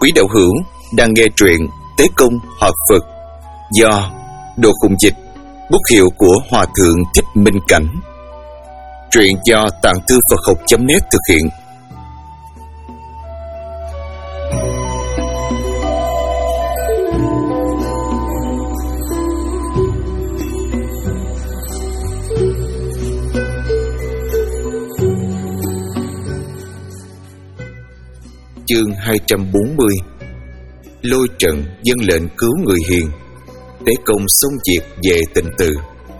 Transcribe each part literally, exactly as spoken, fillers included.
Quý đạo hữu đang nghe truyện Tế Công Hợp Phật do Đồ Khùng Dịch, bút hiệu của Hòa Thượng Thích Minh Cảnh. Truyện do Tạng Thư Phật Học chấm net thực hiện. Chương hai trăm bốn mươi. Lôi trận dâng lệnh cứu người hiền, Tế Công xong việc về tịnh từ.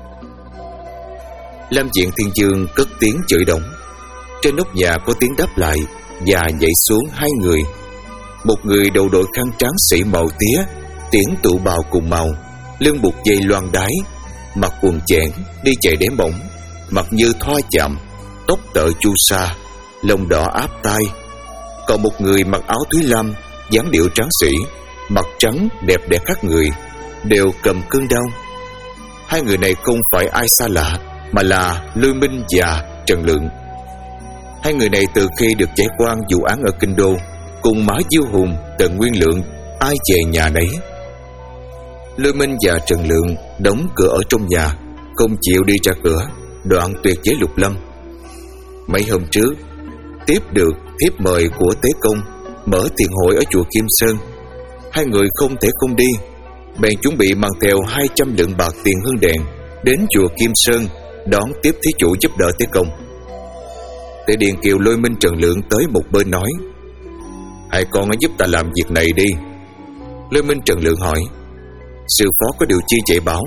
Lam Diện Thiên Dương cất tiếng chửi đổng. Trên nóc nhà có tiếng đáp lại và nhảy xuống hai người. Một người đầu đội khăn trắng sĩ màu tía, tiễn tụ bào cùng màu, lưng buộc dây loan đái, mặc quần chẽn, đi chạy đếm bổng, mặt như thoa chạm, tóc tợ chu sa, lông đỏ áp tai. Còn một người mặc áo thúy lam, dáng điệu tráng sĩ, mặt trắng đẹp đẽ khác người, đều cầm cương đao. Hai người này không phải ai xa lạ, mà là Lôi Minh và Trần Lượng. Hai người này từ khi được giải quan vụ án ở Kinh Đô, cùng Mã Diêu Hùng, Tần Nguyên Lượng, ai về nhà nấy. Lôi Minh và Trần Lượng đóng cửa ở trong nhà, không chịu đi ra cửa, đoạn tuyệt với Lục Lâm. Mấy hôm trước tiếp được thiếp mời của Tế Công mở tiền hội ở chùa Kim Sơn. Hai người không thể không đi, bèn chuẩn bị mang theo hai trăm lượng bạc tiền hương đèn đến chùa Kim Sơn đón tiếp thí chủ giúp đỡ Tế Công. Tế Điền kêu Lôi Minh Trần Lượng tới một bên nói: "Hai con hãy giúp ta làm việc này đi." Lôi Minh Trần Lượng hỏi: "Sư phó có điều chi dạy bảo?"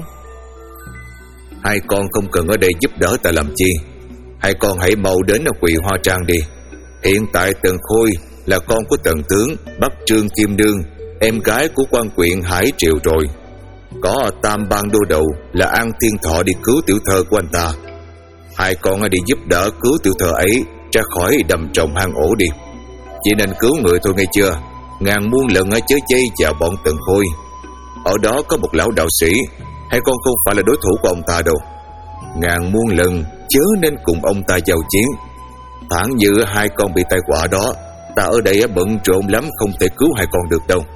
"Hai con không cần ở đây giúp đỡ ta làm chi. Hai con hãy mau đến ở Quỳ Hoa Trang đi. Hiện tại Tần Khôi là con của Tần Tướng Bắc Trương Kim Nương, em gái của quan quyện Hải Triều rồi. Có tam bang đô đầu là An Thiên Thọ đi cứu tiểu thơ của anh ta. Hai con đi giúp đỡ cứu tiểu thơ ấy ra khỏi đầm trồng hang ổ đi. Chỉ nên cứu người thôi nghe chưa? Ngàn muôn lần chớ dây vào bọn Tần Khôi. Ở đó có một lão đạo sĩ, hai con không phải là đối thủ của ông ta đâu. Ngàn muôn lần chớ nên cùng ông ta giao chiến. Thẳng như hai con bị tai họa đó, ta ở đây bận rộn lắm, không thể cứu hai con được đâu."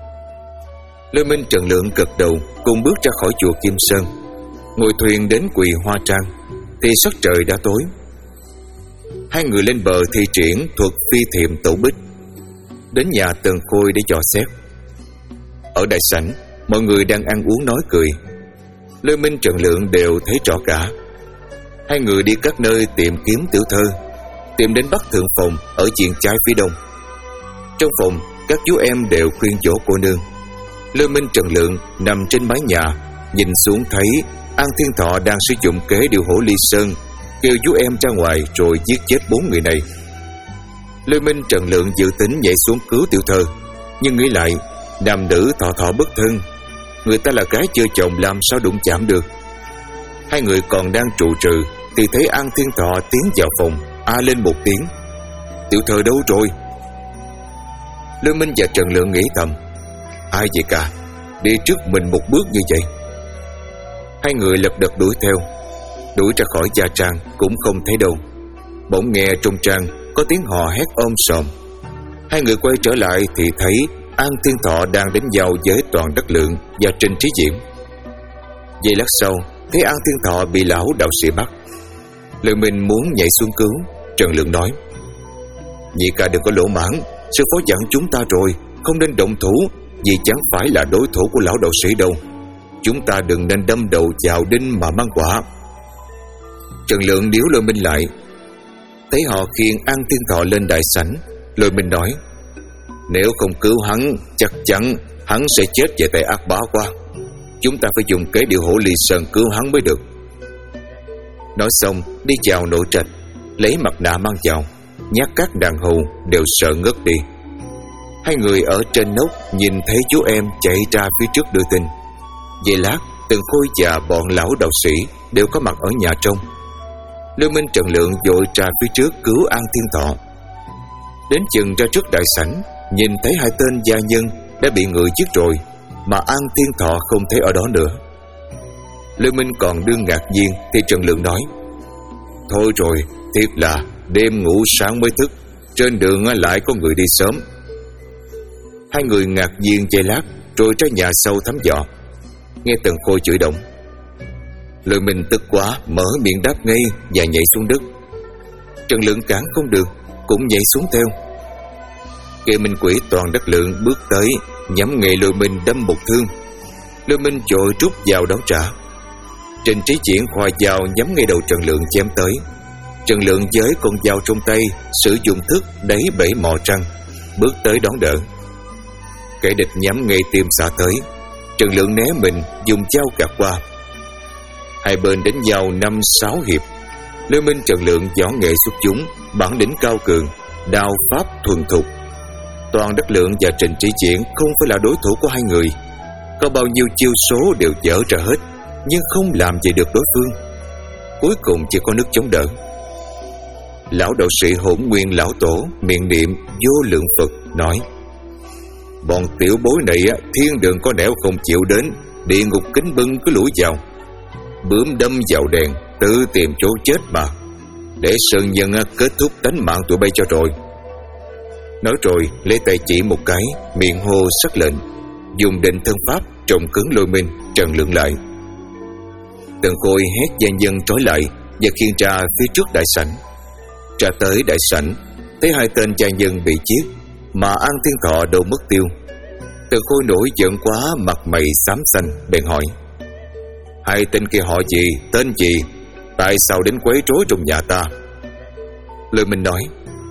Lôi Minh Trần Lượng gật đầu, cùng bước ra khỏi chùa Kim Sơn. Ngồi thuyền đến Quỳ Hoa Trang thì sắc trời đã tối. Hai người lên bờ thi triển thuật phi thiệm tẩu bích, đến nhà Tần Khôi để dò xét. Ở đại sảnh, mọi người đang ăn uống nói cười. Lôi Minh Trần Lượng đều thấy rõ cả. Hai người đi các nơi tìm kiếm tiểu thơ, tìm đến Bắc Thượng Phòng ở diện trái phía đông. Trong phòng, các chú em đều khuyên dỗ cô nương. Lôi Minh Trần Lượng nằm trên mái nhà, nhìn xuống thấy An Thiên Thọ đang sử dụng kế điều hổ ly sơn, kêu chú em ra ngoài rồi giết chết bốn người này. Lôi Minh Trần Lượng dự tính nhảy xuống cứu tiểu thơ, nhưng nghĩ lại, nam nữ thọ thọ bất thân, người ta là gái chưa chồng làm sao đụng chạm được. Hai người còn đang trụ trừ thì thấy An Thiên Thọ tiến vào phòng, a lên một tiếng: "Tiểu thơ đâu rồi?" Lôi Minh và Trần Lượng nghĩ thầm: ai vậy cả, đi trước mình một bước như vậy. Hai người lật đật đuổi theo, đuổi ra khỏi gia trang cũng không thấy đâu. Bỗng nghe trong trang có tiếng hò hét ôm sòm. Hai người quay trở lại thì thấy An Thiên Thọ đang đánh nhau với Toàn Đắc Lượng và Trình Trí Diễm. Giây lát sau thấy An Thiên Thọ bị lão đạo sĩ bắt. Lôi Minh muốn nhảy xuống cứu. Trần Lượng nói: "Nhị ca đừng có lỗ mãn, sư phó dặn chúng ta rồi, không nên động thủ, vì chẳng phải là đối thủ của lão đạo sĩ đâu. Chúng ta đừng nên đâm đầu vào đinh mà mang quả." Trần Lượng điếu Lôi Minh lại. Thấy họ khiêng An Thiên Thọ lên đại sảnh, Lôi Minh nói: "Nếu không cứu hắn, chắc chắn hắn sẽ chết về tay ác bá qua. Chúng ta phải dùng kế điều hổ ly sơn cứu hắn mới được." Nói xong đi vào nội trạch, lấy mặt nạ mang vào, nhát các đàn hầu đều sợ ngất đi. Hai người ở trên nóc nhìn thấy chú em chạy ra phía trước đưa tin. Giây lát, Tần Khôi và bọn lão đạo sĩ đều có mặt ở nhà trong. Lôi Minh Trần Lượng vội ra phía trước cứu An Thiên Thọ. Đến chừng ra trước đại sảnh, nhìn thấy hai tên gia nhân đã bị người giết rồi, mà An Thiên Thọ không thấy ở đó nữa. Lôi Minh còn đương ngạc nhiên thì Trần Lượng nói: "Thôi rồi, thiệt là đêm ngủ sáng mới thức, trên đường lại có người đi sớm." Hai người ngạc nhiên giây lát rồi ra nhà sau thăm dò. Nghe Tần Khôi chửi động, Lôi Minh tức quá mở miệng đáp ngay và nhảy xuống đất. Trần Lượng cản không được, cũng nhảy xuống theo. Kệ Minh Quỷ Toàn Đắc Lượng bước tới, nhắm ngay Lôi Minh đâm một thương. Lôi Minh vội rút dao đón trả. Trình Trí Diễn khoa dao nhắm ngay đầu Trần Lượng chém tới. Trần Lượng với con dao trong tay sử dụng thức đẩy bể mò trăng, bước tới đón đỡ. Kẻ địch nhắm ngay tim xạ tới. Trần Lượng né mình, dùng dao gạt qua. Hai bên đánh nhau năm sáu hiệp. Lôi Minh Trần Lượng võ nghệ xuất chúng, bản lĩnh cao cường, đao pháp thuần thục. Toàn Đắc Lượng và Trình Trí Diễn không phải là đối thủ của hai người. Có bao nhiêu chiêu số đều dở ra hết, nhưng không làm gì được đối phương. Cuối cùng chỉ có nước chống đỡ. Lão đạo sĩ Hỗn Nguyên Lão Tổ miệng niệm vô lượng Phật nói: bọn tiểu bối này thiên đường có nẻo không chịu đến, địa ngục kính bưng cứ lủi vào, bướm đâm vào đèn, tự tìm chỗ chết mà, để sơn nhân kết thúc đánh mạng tụi bay cho rồi. Nói rồi lấy tay chỉ một cái, miệng hô sắc lệnh, dùng định thân pháp trồng cứng Lôi Minh Trần Lượng lại. Tần Khôi hét gian dân trói lại và khiêng ra phía trước đại sảnh. Ra tới đại sảnh, thấy hai tên gia nhân bị giết, mà An Thiên Thọ đâu mất tiêu. Tần Khôi nổi giận quá, mặt mày xám xanh, bèn hỏi: hai tên kia họ gì, tên gì, tại sao đến quấy rối trong nhà ta? Lôi Minh nói: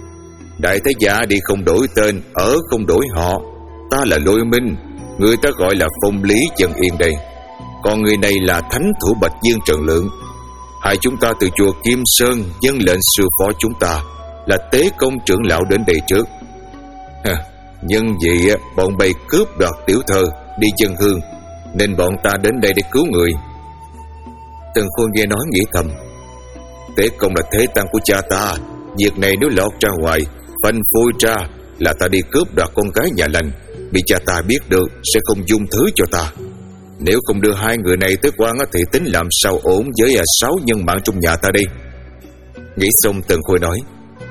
đại thế giả đi không đổi tên, ở không đổi họ. Ta là Lôi Minh, người ta gọi là Phong Lý Chân Yên đây. Còn người này là thánh thủ Bạch Dương Trần Lượng. Hai chúng ta từ chùa Kim Sơn dâng lệnh sư phó chúng ta là Tế Công trưởng lão đến đây trước. Ha, nhân vì bọn bay cướp đoạt tiểu thơ đi dân hương, nên bọn ta đến đây để cứu người. Tần Khôi nghe nói nghĩ thầm: Tế Công là thế tăng của cha ta, việc này nếu lọt ra ngoài, phanh phui ra là ta đi cướp đoạt con gái nhà lành, bị cha ta biết được sẽ không dung thứ cho ta. Nếu không đưa hai người này tới quan thì tính làm sao ổn với à, sáu nhân mạng trong nhà ta đi. Nghĩ xong Tần Khôi nói: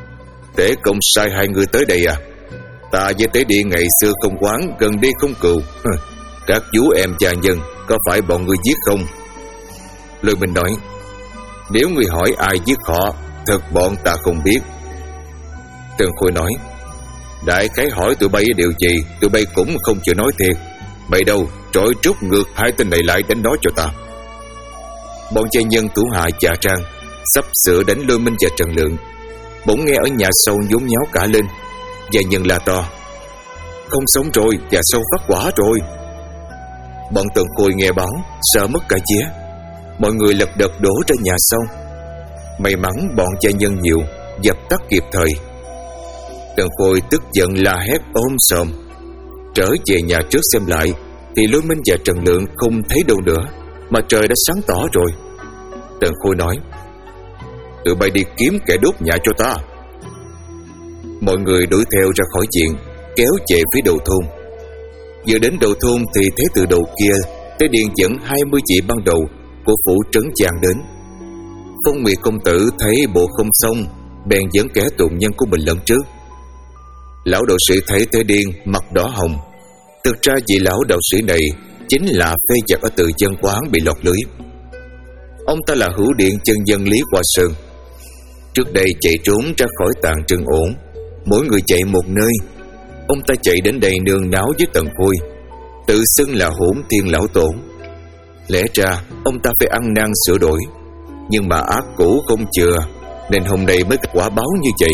Tế Công sai hai người tới đây à? Ta với Tế Điện ngày xưa không quán, gần đi không cừu. Các chú em cha nhân có phải bọn người giết không? Lôi Minh nói: nếu người hỏi ai giết họ, thật bọn ta không biết. Tần Khôi nói: đại khái hỏi tụi bay điều gì, tụi bay cũng không chịu nói thiệt. Bậy đâu trội trút ngược hai tên này lại đánh nói cho ta. Bọn gia nhân thủ hạ Dạ Trang sắp sửa đánh Lôi Minh và Trần Lượng, bỗng nghe ở nhà sau nhốn nháo cả lên. Gia nhân la to: không sống rồi, nhà sau phát quả rồi. Bọn Tần Khôi nghe báo sợ mất cả vía, mọi người lật đật đổ ra nhà sau. May mắn bọn gia nhân nhiều, dập tắt kịp thời. Tần Khôi tức giận la hét ôm sòm. Trở về nhà trước xem lại thì Lôi Minh và Trần Lượng không thấy đâu nữa, mà trời đã sáng tỏ rồi. Tần Khôi nói: tụi bay đi kiếm kẻ đốt nhà cho ta. Mọi người đuổi theo ra khỏi viện, kéo về phía đầu thôn. Vừa đến đầu thôn thì thấy từ đầu kia Tế Điện dẫn hai mươi vị ban đầu của phủ Trấn Giang đến. Phong Nguyệt công tử thấy bộ không xong, bèn dẫn kẻ tụng nhân của mình lẫn trước. Lão đạo sĩ thấy Tế Điện mặt đỏ hồng. Thực ra vị lão đạo sĩ này chính là phê giặc ở Từ Dân Quán bị lọt lưới. Ông ta là hữu điện chân dân Lý Hoa Sơn. Trước đây chạy trốn ra khỏi Tạng Trừng Ổn, mỗi người chạy một nơi. Ông ta chạy đến đây nương náo với Tần Khôi, tự xưng là Hỗn Thiên Lão Tổ. Lẽ ra ông ta phải ăn năn sửa đổi, nhưng mà ác cũ không chừa, nên hôm nay mới kết quả báo như vậy.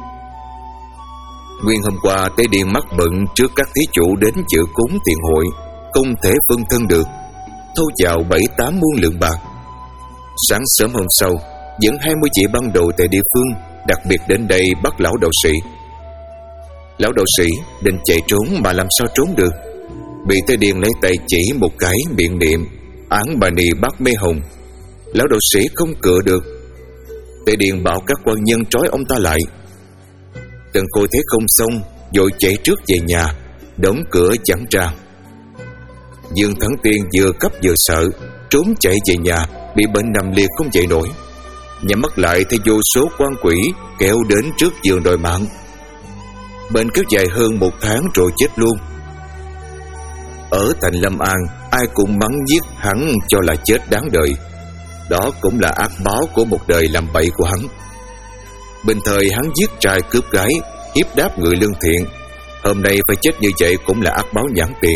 Nguyên hôm qua Tế Điện mắc bận trước các thí chủ đến dự cúng tiền hội, không thể phân thân được, thâu vào bảy tám muôn lượng bạc. Sáng sớm hôm sau, dẫn hai mươi vị ban đầu tại địa phương đặc biệt đến đây bắt lão đạo sĩ. Lão đạo sĩ định chạy trốn mà làm sao trốn được, bị Tế Điện lấy tay chỉ một cái, miệng niệm Án Bà Nì Bát Mê Hồng. Lão đạo sĩ không cựa được. Tế Điện bảo các quan nhân trói ông ta lại. Tần Khôi thấy không xong, vội chạy trước về nhà, đóng cửa chẳng ra. Dương Thắng Tiên vừa cấp vừa sợ, trốn chạy về nhà, bị bệnh nằm liệt không dậy nổi. Nhắm mắt lại thấy vô số quan quỷ kéo đến trước giường đòi mạng. Bệnh kéo dài hơn một tháng rồi chết luôn, ở thành Lâm An ai cũng mắng giết hắn cho là chết đáng đời. Đó cũng là ác báo của một đời làm bậy của hắn. Bình thời hắn giết trai cướp gái, hiếp đáp người lương thiện, hôm nay phải chết như vậy cũng là ác báo nhãn tiền.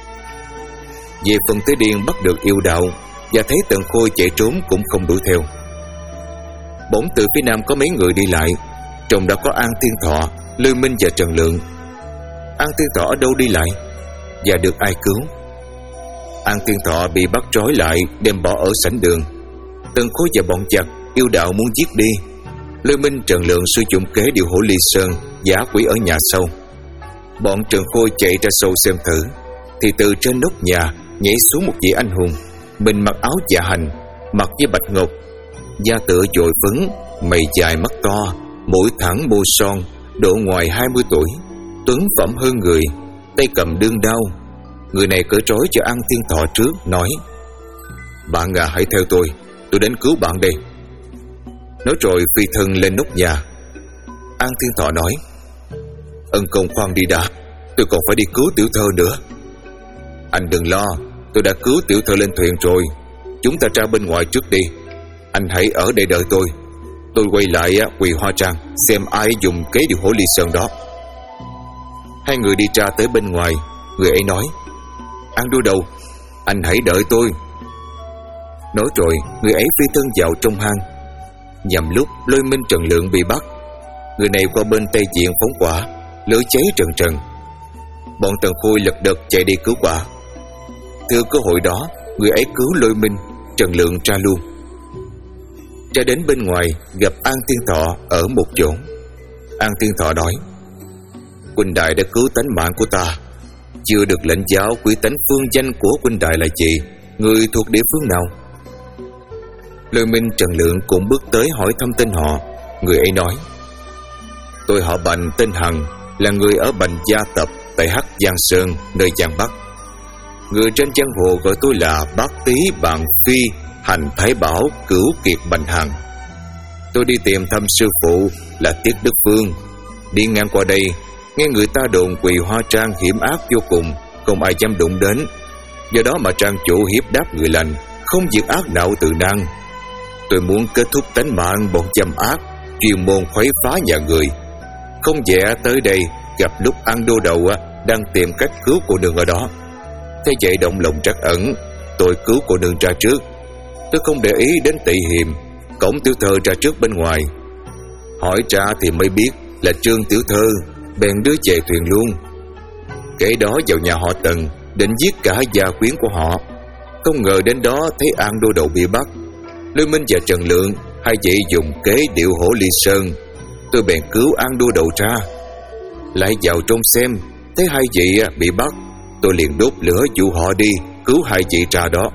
Về phần Tế Điên bắt được yêu đạo và thấy Tần Khôi chạy trốn cũng không đuổi theo. Bỗng từ phía nam có mấy người đi lại, trong đó có An Thiên Thọ, Lôi Minh và Trần Lượng. An Thiên Thọ ở đâu đi lại và được ai cứu? An Thiên Thọ bị bắt trói lại, đem bỏ ở sảnh đường. Tần Khôi và bọn giặc yêu đạo muốn giết đi. Lôi Minh, Trần Lượng sử dụng kế điều hổ ly sơn, giả quỷ ở nhà sau. Bọn Trần Khôi chạy ra sâu xem thử, thì từ trên nóc nhà nhảy xuống một vị anh hùng. Mình mặc áo dạ hành, mặc với bạch ngọc, da tựa dội phấn, mày dài mắt to, mũi thẳng môi son, độ ngoài hai mươi tuổi, tuấn phẩm hơn người, tay cầm đương đao. Người này cởi trói cho An Thiên Thọ trước, nói: "Bạn à, hãy theo tôi, tôi đến cứu bạn đây." Nói rồi phi thân lên nóc nhà. An Thiên Thọ nói: "Ân công khoan đi đã, tôi còn phải đi cứu tiểu thơ nữa." "Anh đừng lo, tôi đã cứu tiểu thơ lên thuyền rồi. Chúng ta ra bên ngoài trước đi. Anh hãy ở đây đợi tôi. Tôi quay lại Quỳ Hoa Trang xem ai dùng kế điều hổ ly sơn đó." Hai người đi ra tới bên ngoài. Người ấy nói: "An đô đầu, anh hãy đợi tôi." Nói rồi người ấy phi thân vào trong hang. Nhằm lúc Lôi Minh, Trần Lượng bị bắt, người này qua bên tây diện phóng quả, lửa cháy trần trần. Bọn Tần Khôi lật đật chạy đi cứu quả. Thừa cơ hội đó, người ấy cứu Lôi Minh, Trần Lượng ra luôn. Ra đến bên ngoài gặp An Thiên Thọ ở một chỗ. An Thiên Thọ nói: "Huynh đại đã cứu tánh mạng của ta. Chưa được lệnh giáo quy tánh phương danh của huynh đại là gì? Người thuộc địa phương nào?" Lôi Minh, Trần Lượng cũng bước tới hỏi thăm tên họ. Người ấy nói: "Tôi họ Bành, tên Hằng, là người ở Bành Gia Tập tại Hắc Giang Sơn, nơi Giang Bắc. Người trên giang hồ gọi tôi là Bác Tý Bàn Phi Hành Thái Bảo Cửu Kiệt Bành Hằng. Tôi đi tìm thăm sư phụ là Tiết Đức Phương. Đi ngang qua đây, nghe người ta đồn Quỳ Hoa Trang hiểm ác vô cùng, không ai dám đụng đến. Do đó mà trang chủ hiếp đáp người lành, không diệt ác đạo từ năng. Tôi muốn kết thúc tánh mạng bọn dâm ác, chuyên môn khuấy phá nhà người. Không dễ tới đây gặp lúc An đô đầu đang tìm cách cứu cô nương ở đó. Thế vậy động lòng trắc ẩn, tôi cứu cô nương ra trước. Tôi không để ý đến tị hiềm, cổng tiểu thơ ra trước bên ngoài. Hỏi ra thì mới biết là Trương tiểu thơ, bèn đưa về thuyền luôn. Kể đó vào nhà họ Tần, định giết cả gia quyến của họ. Không ngờ đến đó thấy An đô đầu bị bắt. Lôi Minh và Trần Lượng hai vị dùng kế điệu hổ ly sơn. Tôi bèn cứu An đô đầu ra. Lại vào trong xem, thấy hai vị bị bắt, tôi liền đốt lửa dụ họ đi cứu hai vị ra đó."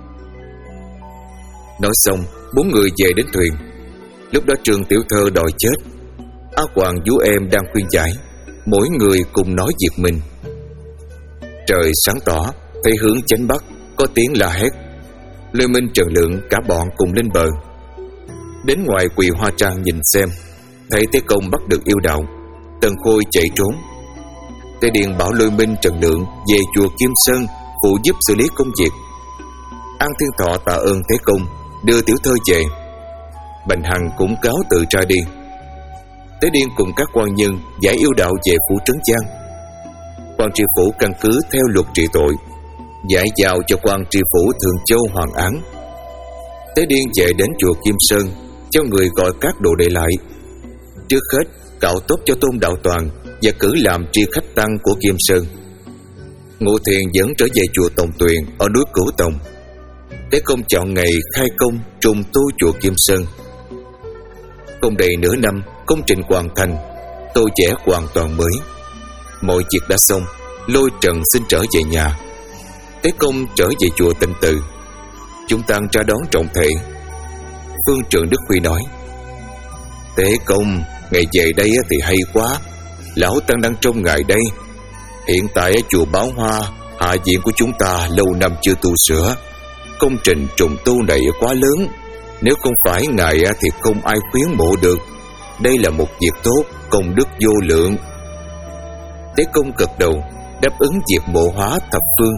Nói xong, bốn người về đến thuyền. Lúc đó Trương tiểu thơ đòi chết. Á Hoàng vú em đang khuyên giải, mỗi người cùng nói việc mình. Trời sáng tỏ, thấy hướng chánh bắc có tiếng la hét. Lôi Minh, Trần Lượng cả bọn cùng lên bờ. Đến ngoài Quỳ Hoa Trang nhìn xem, thấy Tế Công bắt được yêu đạo. Tần Khôi chạy trốn. Tế Điền bảo Lôi Minh, Trần Lượng về chùa Kim Sơn phụ giúp xử lý công việc. An Thiên Thọ tạ ơn Tế Công, đưa tiểu thơ về. Bành Hằng cũng cáo từ ra đi. Tế Điền cùng các quan nhân giải yêu đạo về phủ Trấn Giang. Quan tri phủ căn cứ theo luật trị tội, giải giao cho quan tri phủ Thường Châu hoàn án. Tế Điền về đến chùa Kim Sơn, cho người gọi các đồ đệ lại. Trước hết cạo tóc cho Tôn Đạo Toàn và cử làm tri khách tăng của Kim Sơn. Ngũ Thiền dẫn trở về chùa Tòng Tuyền ở núi Cửu Tòng. Tế Công chọn ngày khai công trùng tu chùa Kim Sơn. Không đầy nửa năm, công trình hoàn thành, tô vẽ hoàn toàn mới. Mọi việc đã xong, Lôi Trần xin trở về nhà. Tế Công trở về chùa Tịnh Từ. Chúng ta ra đón trọng thể. Phương Trượng Đức Huy nói: "Tế Công, ngày về đây thì hay quá. Lão Tăng đang trông ngài đây. Hiện tại ở chùa Báo Hoa, hạ viện của chúng ta lâu năm chưa tu sửa. Công trình trùng tu này quá lớn, nếu không phải ngài thì không ai khuyến mộ được. Đây là một việc tốt, công đức vô lượng." Tế Công gật đầu, đáp ứng việc mộ hóa thập phương.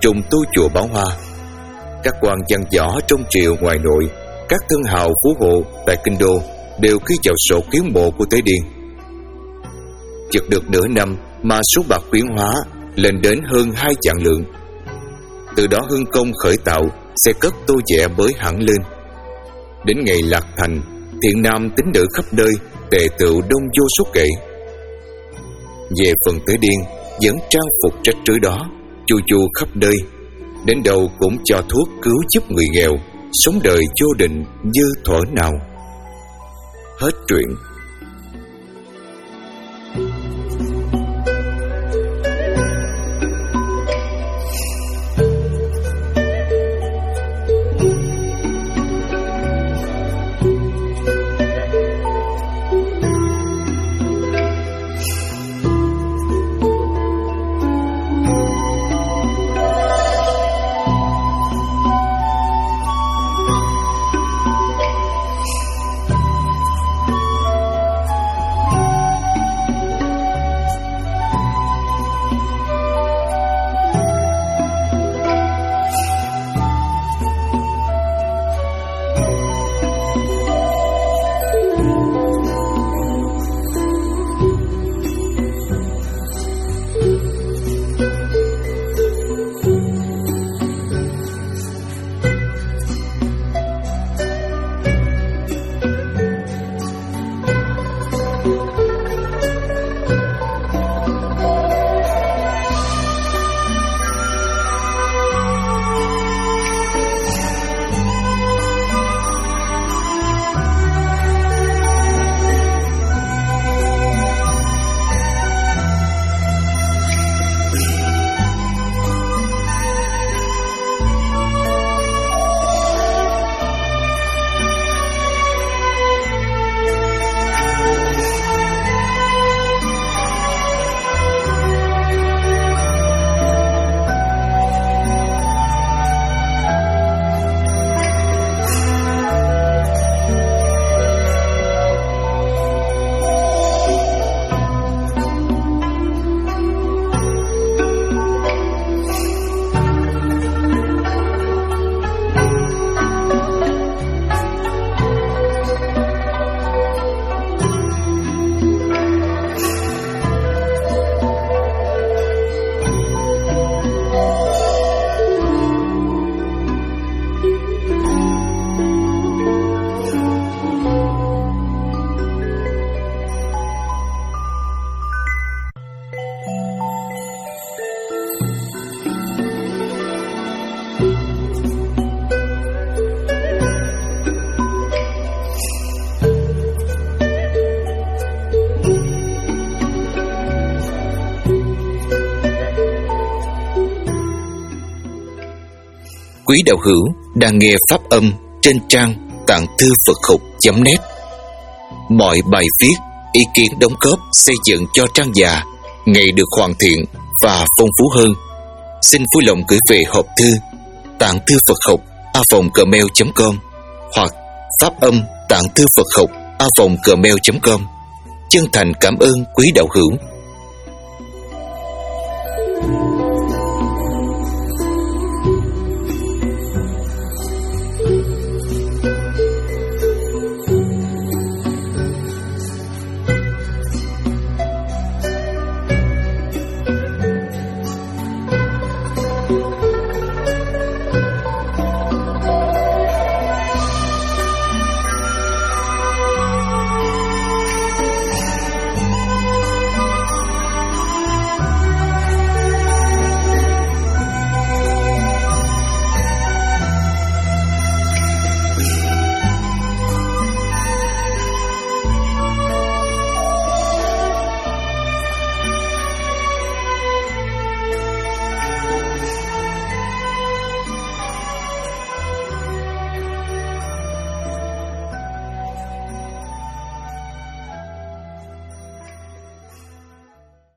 trùng tu chùa Bảo Hoa. Các quan văn võ trong triều ngoài nội, các thân hào phú hộ tại kinh đô đều ký vào sổ kiến mộ của Tế Điên. Chực được nửa năm mà số bạc khuyến hóa lên đến hơn hai vạn lượng. Từ đó hưng công khởi tạo sẽ cất tô vẽ mới hẳn lên. Đến ngày lạc thành, thiện nam tín nữ khắp nơi tề tựu đông vô số kể. Về phần Tế Điên vẫn trang phục trách trứ đó, chu chu khắp nơi, đến đâu cũng cho thuốc cứu giúp người nghèo, sống đời vô định như thuở nào. Hết truyện. Quý đạo hữu đang nghe pháp âm trên trang tạng thư Phật học chấm net. Mọi bài viết, ý kiến đóng góp xây dựng cho trang già ngày được hoàn thiện và phong phú hơn. Xin vui lòng gửi về hộp thư tạng thư Phật học a vòng gmail chấm com hoặc pháp âm tạng thư Phật học a vòng gmail chấm com. Chân thành cảm ơn quý đạo hữu.